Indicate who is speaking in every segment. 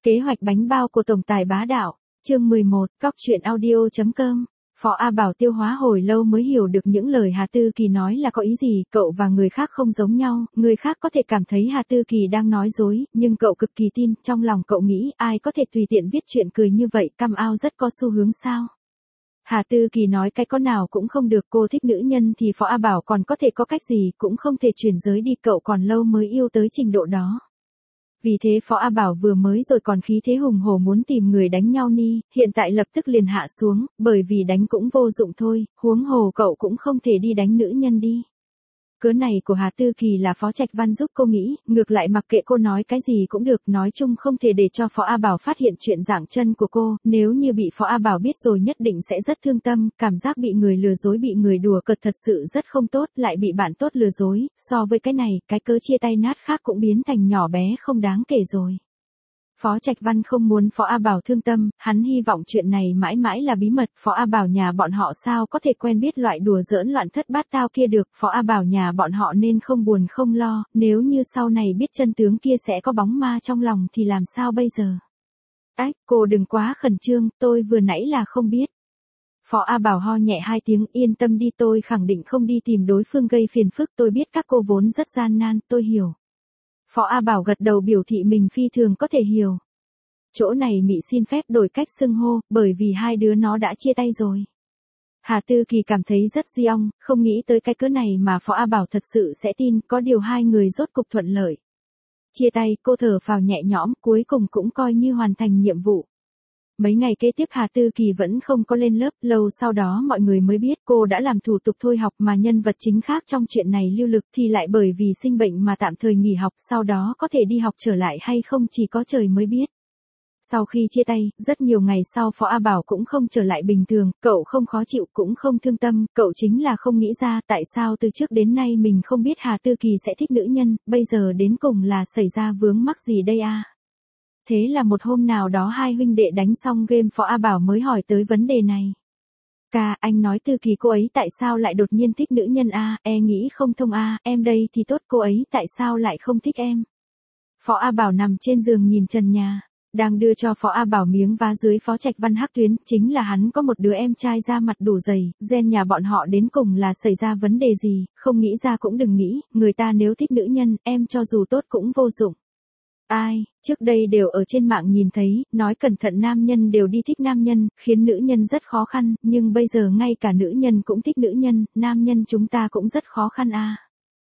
Speaker 1: Kế hoạch bánh bao của tổng tài bá đạo, chương 11, cóc truyện audio.com. Phó A Bảo tiêu hóa hồi lâu mới hiểu được những lời Hà Tư Kỳ nói là có ý gì, cậu và người khác không giống nhau, người khác có thể cảm thấy Hà Tư Kỳ đang nói dối, nhưng cậu cực kỳ tin, trong lòng cậu nghĩ ai có thể tùy tiện viết chuyện cười như vậy, cam ao rất có xu hướng sao. Hà Tư Kỳ nói cái có nào cũng không được, cô thích nữ nhân thì Phó A Bảo còn có thể có cách gì, cũng không thể chuyển giới đi, cậu còn lâu mới yêu tới trình độ đó. Vì thế Phó A Bảo vừa mới rồi còn khí thế hùng hổ muốn tìm người đánh nhau ni, hiện tại lập tức liền hạ xuống, bởi vì đánh cũng vô dụng thôi, huống hồ cậu cũng không thể đi đánh nữ nhân đi. Cớ này của Hà Tư Kỳ là Phó Trạch Văn giúp cô nghĩ, ngược lại mặc kệ cô nói cái gì cũng được, nói chung không thể để cho Phó A Bảo phát hiện chuyện dạng chân của cô, nếu như bị Phó A Bảo biết rồi nhất định sẽ rất thương tâm, cảm giác bị người lừa dối, bị người đùa cợt thật sự rất không tốt, lại bị bạn tốt lừa dối, so với cái này, cái cớ chia tay nát khác cũng biến thành nhỏ bé không đáng kể rồi. Phó Trạch Văn không muốn Phó A Bảo thương tâm, hắn hy vọng chuyện này mãi mãi là bí mật, Phó A Bảo nhà bọn họ sao có thể quen biết loại đùa giỡn loạn thất bát tao kia được, Phó A Bảo nhà bọn họ nên không buồn không lo, nếu như sau này biết chân tướng kia sẽ có bóng ma trong lòng thì làm sao bây giờ? Ách, cô đừng quá khẩn trương, tôi vừa nãy là không biết. Phó A Bảo ho nhẹ hai tiếng, yên tâm đi, tôi khẳng định không đi tìm đối phương gây phiền phức, tôi biết các cô vốn rất gian nan, tôi hiểu. Phó A Bảo gật đầu biểu thị mình phi thường có thể hiểu. Chỗ này Mị xin phép đổi cách xưng hô, bởi vì hai đứa nó đã chia tay rồi. Hà Tư Kỳ cảm thấy rất di ong, không nghĩ tới cái cớ này mà Phó A Bảo thật sự sẽ tin, có điều hai người rốt cục thuận lợi. Chia tay, cô thở phào nhẹ nhõm, cuối cùng cũng coi như hoàn thành nhiệm vụ. Mấy ngày kế tiếp Hà Tư Kỳ vẫn không có lên lớp, lâu sau đó mọi người mới biết cô đã làm thủ tục thôi học, mà nhân vật chính khác trong chuyện này Lưu Lực thì lại bởi vì sinh bệnh mà tạm thời nghỉ học, sau đó có thể đi học trở lại hay không chỉ có trời mới biết. Sau khi chia tay, rất nhiều ngày sau Phó A Bảo cũng không trở lại bình thường, cậu không khó chịu cũng không thương tâm, cậu chính là không nghĩ ra tại sao từ trước đến nay mình không biết Hà Tư Kỳ sẽ thích nữ nhân, bây giờ đến cùng là xảy ra vướng mắc gì đây a? Thế là một hôm nào đó hai huynh đệ đánh xong game, Phó A Bảo mới hỏi tới vấn đề này. Ca, anh nói Tư Kỳ cô ấy tại sao lại đột nhiên thích nữ nhân a? Nghĩ không thông a, em đây thì tốt, cô ấy tại sao lại không thích em? Phó A Bảo nằm trên giường nhìn trần nhà, đang đưa cho Phó A Bảo miếng vá dưới Phó Trạch Văn hắc tuyến, chính là hắn có một đứa em trai da mặt đủ dày, gen nhà bọn họ đến cùng là xảy ra vấn đề gì, không nghĩ ra cũng đừng nghĩ, người ta nếu thích nữ nhân, em cho dù tốt cũng vô dụng. Ai, trước đây đều ở trên mạng nhìn thấy, nói cẩn thận nam nhân đều đi thích nam nhân, khiến nữ nhân rất khó khăn, nhưng bây giờ ngay cả nữ nhân cũng thích nữ nhân, nam nhân chúng ta cũng rất khó khăn a.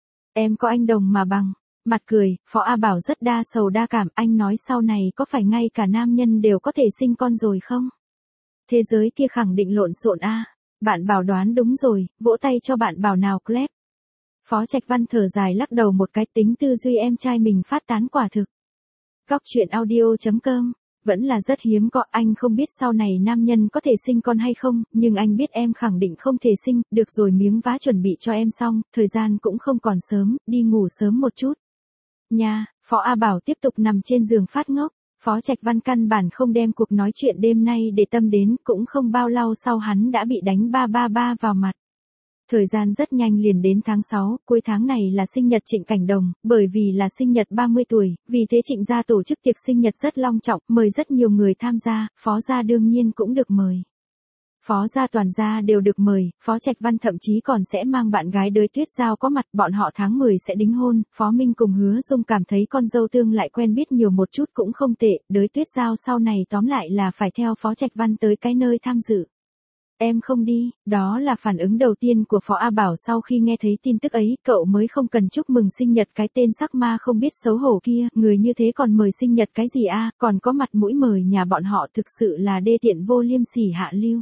Speaker 1: Em có anh đồng mà bằng. Mặt cười, Phó A Bảo rất đa sầu đa cảm, anh nói sau này có phải ngay cả nam nhân đều có thể sinh con rồi không? Thế giới kia khẳng định lộn xộn a. Bạn Bảo đoán đúng rồi, vỗ tay cho bạn Bảo nào clap. Phó Trạch Văn thở dài lắc đầu một cái, tính tư duy em trai mình phát tán quả thực. Cóc truyện audio.com, vẫn là rất hiếm có, anh không biết sau này nam nhân có thể sinh con hay không, nhưng anh biết em khẳng định không thể sinh, được rồi, miếng vá chuẩn bị cho em xong, thời gian cũng không còn sớm, đi ngủ sớm một chút. Nha, Phó A Bảo tiếp tục nằm trên giường phát ngốc, Phó Trạch Văn căn bản không đem cuộc nói chuyện đêm nay để tâm đến, cũng không bao lâu sau hắn đã bị đánh 333 vào mặt. Thời gian rất nhanh liền đến tháng 6, cuối tháng này là sinh nhật Trịnh Cảnh Đồng, bởi vì là sinh nhật 30 tuổi, vì thế Trịnh gia tổ chức tiệc sinh nhật rất long trọng, mời rất nhiều người tham gia, Phó gia đương nhiên cũng được mời. Phó gia toàn gia đều được mời, Phó Trạch Văn thậm chí còn sẽ mang bạn gái Đới Tuyết Giao có mặt, bọn họ tháng 10 sẽ đính hôn, Phó Minh cùng Hứa Dung cảm thấy con dâu tương lại quen biết nhiều một chút cũng không tệ, Đới Tuyết Giao sau này tóm lại là phải theo Phó Trạch Văn tới cái nơi tham dự. Em không đi, đó là phản ứng đầu tiên của Phó A Bảo sau khi nghe thấy tin tức ấy, cậu mới không cần chúc mừng sinh nhật cái tên sắc ma không biết xấu hổ kia, người như thế còn mời sinh nhật cái gì a, còn có mặt mũi mời nhà bọn họ, thực sự là đê tiện vô liêm sỉ hạ lưu.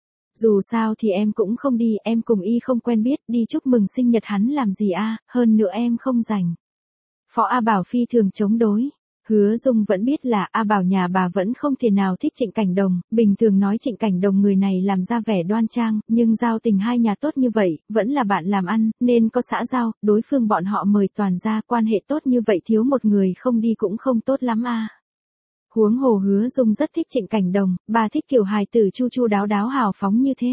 Speaker 1: Dù sao thì em cũng không đi, em cùng y không quen biết, đi chúc mừng sinh nhật hắn làm gì a, hơn nữa em không rảnh. Phó A Bảo phi thường chống đối. Hứa Dung vẫn biết là A Bảo nhà bà vẫn không thể nào thích Trịnh Cảnh Đồng, bình thường nói Trịnh Cảnh Đồng người này làm ra vẻ đoan trang, nhưng giao tình hai nhà tốt như vậy, vẫn là bạn làm ăn, nên có xã giao, đối phương bọn họ mời toàn gia, quan hệ tốt như vậy thiếu một người không đi cũng không tốt lắm a. Huống hồ Hứa Dung rất thích Trịnh Cảnh Đồng, bà thích kiểu hài tử chu chu đáo đáo hào phóng như thế.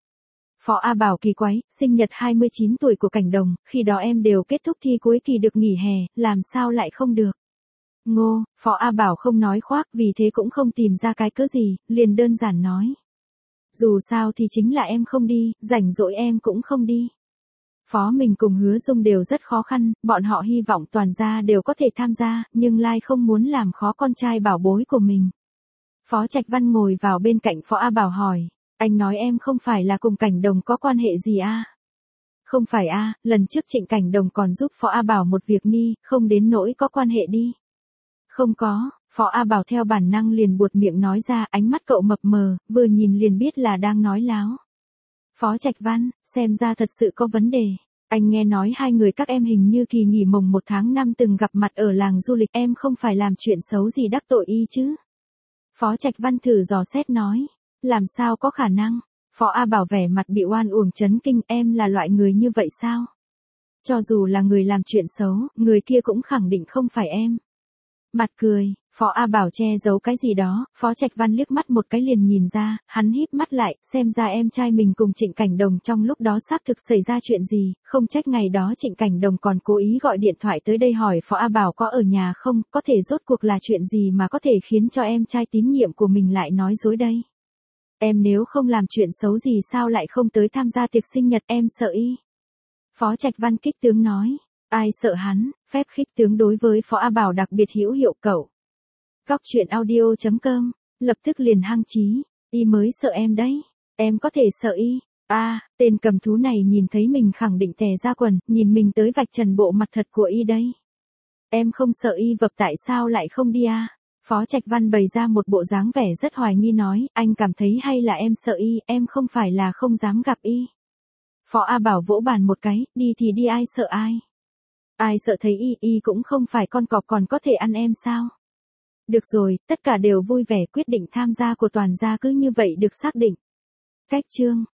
Speaker 1: Phó A Bảo kỳ quái, sinh nhật 29 tuổi của Cảnh Đồng, khi đó em đều kết thúc thi cuối kỳ được nghỉ hè, làm sao lại không được? Ngô, Phó A Bảo không nói khoác vì thế cũng không tìm ra cái cớ gì, liền đơn giản nói. Dù sao thì chính là em không đi, rảnh rỗi em cũng không đi. Phó mình cùng Hứa Dung đều rất khó khăn, bọn họ hy vọng toàn gia đều có thể tham gia, nhưng Lai không muốn làm khó con trai bảo bối của mình. Phó Trạch Văn ngồi vào bên cạnh Phó A Bảo hỏi, anh nói em không phải là cùng Cảnh Đồng có quan hệ gì à? Không phải à, lần trước Trịnh Cảnh Đồng còn giúp Phó A Bảo một việc ni, không đến nỗi có quan hệ đi. Không có, Phó A Bảo theo bản năng liền buột miệng nói ra, ánh mắt cậu mập mờ, vừa nhìn liền biết là đang nói láo. Phó Trạch Văn, xem ra thật sự có vấn đề. Anh nghe nói hai người các em hình như kỳ nghỉ mồng 1 tháng 5 từng gặp mặt ở làng du lịch, em không phải làm chuyện xấu gì đắc tội y chứ? Phó Trạch Văn thử dò xét nói, làm sao có khả năng? Phó A Bảo vẻ mặt bị oan uổng chấn kinh, em là loại người như vậy sao? Cho dù là người làm chuyện xấu, người kia cũng khẳng định không phải em. Mặt cười, Phó A Bảo che giấu cái gì đó, Phó Trạch Văn liếc mắt một cái liền nhìn ra, hắn híp mắt lại, xem ra em trai mình cùng Trịnh Cảnh Đồng trong lúc đó xác thực xảy ra chuyện gì, không trách ngày đó Trịnh Cảnh Đồng còn cố ý gọi điện thoại tới đây hỏi Phó A Bảo có ở nhà không, có thể rốt cuộc là chuyện gì mà có thể khiến cho em trai tín nhiệm của mình lại nói dối đây. Em nếu không làm chuyện xấu gì sao lại không tới tham gia tiệc sinh nhật, em sợ y. Phó Trạch Văn kích tướng nói. Ai sợ hắn, phép khích tướng đối với Phó A Bảo đặc biệt hữu hiệu cậu. Góc truyện audio.com, lập tức liền hăng chí, y mới sợ em đấy, em có thể sợ y. Tên cầm thú này nhìn thấy mình khẳng định tè ra quần, nhìn mình tới vạch trần bộ mặt thật của y đấy. Em không sợ y vập tại sao lại không đi à? Phó Trạch Văn bày ra một bộ dáng vẻ rất hoài nghi nói, anh cảm thấy hay là em sợ y, em không phải là không dám gặp y. Phó A Bảo vỗ bàn một cái, đi thì đi, ai sợ ai. Ai sợ thấy y cũng không phải con cọp còn có thể ăn em sao? Được rồi, tất cả đều vui vẻ, quyết định tham gia của toàn gia cứ như vậy được xác định. Cách chương